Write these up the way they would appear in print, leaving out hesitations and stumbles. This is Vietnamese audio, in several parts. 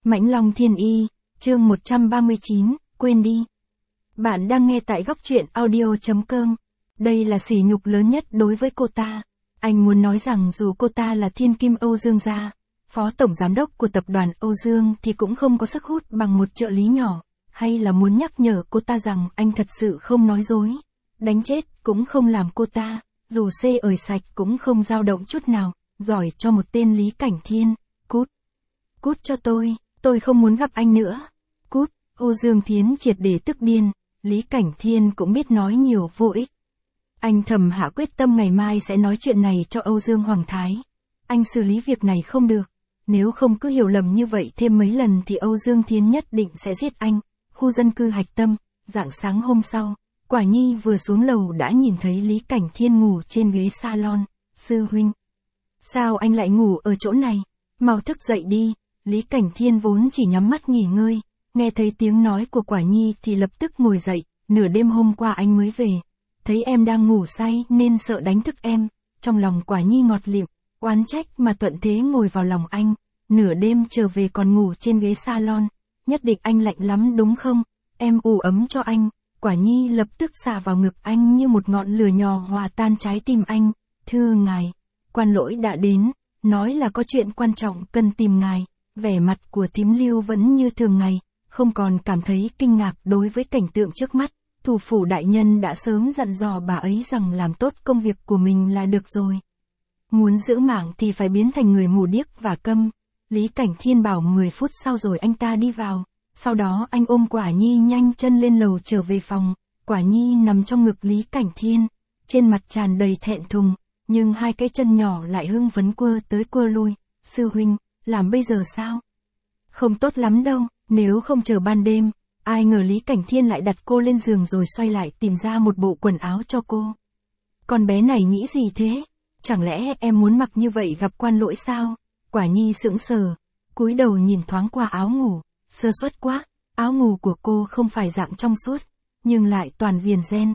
Mãnh Long Thiên Y, chương 139, quên đi. Bạn đang nghe tại góc truyện audio.com. Đây là sỉ nhục lớn nhất đối với cô ta. Anh muốn nói rằng dù cô ta là thiên kim Âu Dương gia, phó tổng giám đốc của tập đoàn Âu Dương thì cũng không có sức hút bằng một trợ lý nhỏ, hay là muốn nhắc nhở cô ta rằng anh thật sự không nói dối. Đánh chết cũng không làm cô ta, dù xê ời sạch cũng không dao động chút nào, giỏi cho một tên Lý Cảnh Thiên. Cút. Cút cho tôi không muốn gặp anh nữa. Cút. Âu Dương Thiến triệt để tức điên, Lý Cảnh Thiên cũng biết nói nhiều vô ích. Anh thầm hạ quyết tâm ngày mai sẽ nói chuyện này cho Âu Dương Hoàng Thái. Anh xử lý việc này không được, nếu không cứ hiểu lầm như vậy thêm mấy lần thì Âu Dương Thiến nhất định sẽ giết anh. Khu dân cư Hạch Tâm, rạng sáng hôm sau, Quả Nhi vừa xuống lầu đã nhìn thấy Lý Cảnh Thiên ngủ trên ghế salon. Sư huynh, sao anh lại ngủ ở chỗ này? Mau thức dậy đi. Lý Cảnh Thiên vốn chỉ nhắm mắt nghỉ ngơi, nghe thấy tiếng nói của Quả Nhi thì lập tức ngồi dậy. Nửa đêm hôm qua anh mới về, thấy em đang ngủ say nên sợ đánh thức em. Trong lòng Quả Nhi ngọt lịm, oán trách mà thuận thế ngồi vào lòng anh. Nửa đêm trở về còn ngủ trên ghế salon, nhất định anh lạnh lắm đúng không? Em ủ ấm cho anh. Quả Nhi lập tức xả vào ngực anh như một ngọn lửa nhỏ hòa tan trái tim anh. Thưa ngài, quan lỗi đã đến, nói là có chuyện quan trọng cần tìm ngài. Vẻ mặt của thím Lưu vẫn như thường ngày, không còn cảm thấy kinh ngạc đối với cảnh tượng trước mắt. Thủ phủ đại nhân đã sớm dặn dò bà ấy rằng làm tốt công việc của mình là được rồi. Muốn giữ mạng thì phải biến thành người mù điếc và câm. Lý Cảnh Thiên bảo 10 phút sau rồi anh ta đi vào. Sau đó anh ôm Quả Nhi nhanh chân lên lầu trở về phòng. Quả Nhi nằm trong ngực Lý Cảnh Thiên, trên mặt tràn đầy thẹn thùng, nhưng hai cái chân nhỏ lại hưng phấn quơ tới quơ lui. Sư huynh, làm bây giờ sao? Không tốt lắm đâu, nếu không chờ ban đêm. Ai ngờ Lý Cảnh Thiên lại đặt cô lên giường rồi xoay lại tìm ra một bộ quần áo cho cô. Con bé này nghĩ gì thế? Chẳng lẽ em muốn mặc như vậy gặp quan lỗi sao? Quả Nhi sững sờ, cúi đầu nhìn thoáng qua áo ngủ, sơ suất quá, áo ngủ của cô không phải dạng trong suốt, nhưng lại toàn viền ren.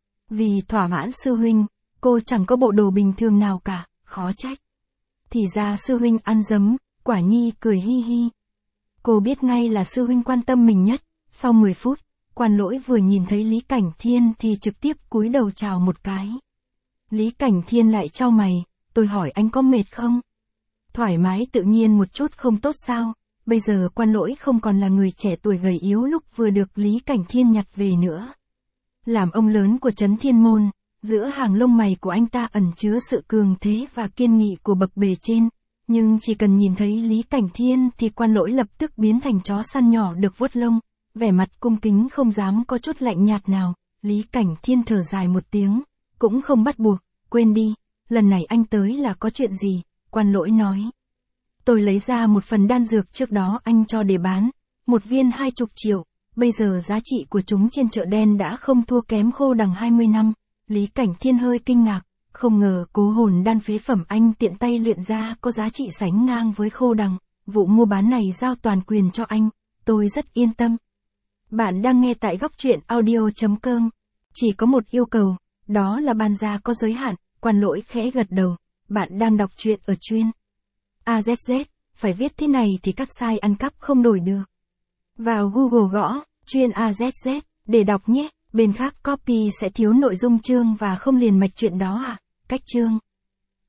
Vì thỏa mãn sư huynh, cô chẳng có bộ đồ bình thường nào cả, khó trách. Thì ra sư huynh ăn dấm. Quả Nhi cười hi hi. Cô biết ngay là sư huynh quan tâm mình nhất. Sau 10 phút, quan lỗi vừa nhìn thấy Lý Cảnh Thiên thì trực tiếp cúi đầu chào một cái. Lý Cảnh Thiên lại chau mày, tôi hỏi anh có mệt không? Thoải mái tự nhiên một chút không tốt sao? Bây giờ quan lỗi không còn là người trẻ tuổi gầy yếu lúc vừa được Lý Cảnh Thiên nhặt về nữa. Làm ông lớn của Trấn Thiên Môn, giữa hàng lông mày của anh ta ẩn chứa sự cường thế và kiên nghị của bậc bề trên. Nhưng chỉ cần nhìn thấy Lý Cảnh Thiên thì quan lỗi lập tức biến thành chó săn nhỏ được vuốt lông, vẻ mặt cung kính không dám có chút lạnh nhạt nào. Lý Cảnh Thiên thở dài một tiếng, cũng không bắt buộc, quên đi, lần này anh tới là có chuyện gì? Quan lỗi nói. Tôi lấy ra một phần đan dược trước đó anh cho để bán, một viên 20 triệu, bây giờ giá trị của chúng trên chợ đen đã không thua kém khô đằng 20 năm. Lý Cảnh Thiên hơi kinh ngạc. Không ngờ cố hồn đan phế phẩm anh tiện tay luyện ra có giá trị sánh ngang với khô đằng. Vụ mua bán này giao toàn quyền cho anh, tôi rất yên tâm. Bạn đang nghe tại góc truyện audio.com. Chỉ có một yêu cầu, đó là ban ra có giới hạn. Quan lỗi khẽ gật đầu. Bạn đang đọc truyện ở chuyên AZZ, phải viết thế này thì các site ăn cắp không đổi được. Vào Google gõ chuyên AZZ để đọc nhé. Bên khác copy sẽ thiếu nội dung chương và không liền mạch chuyện đó à? Cách chương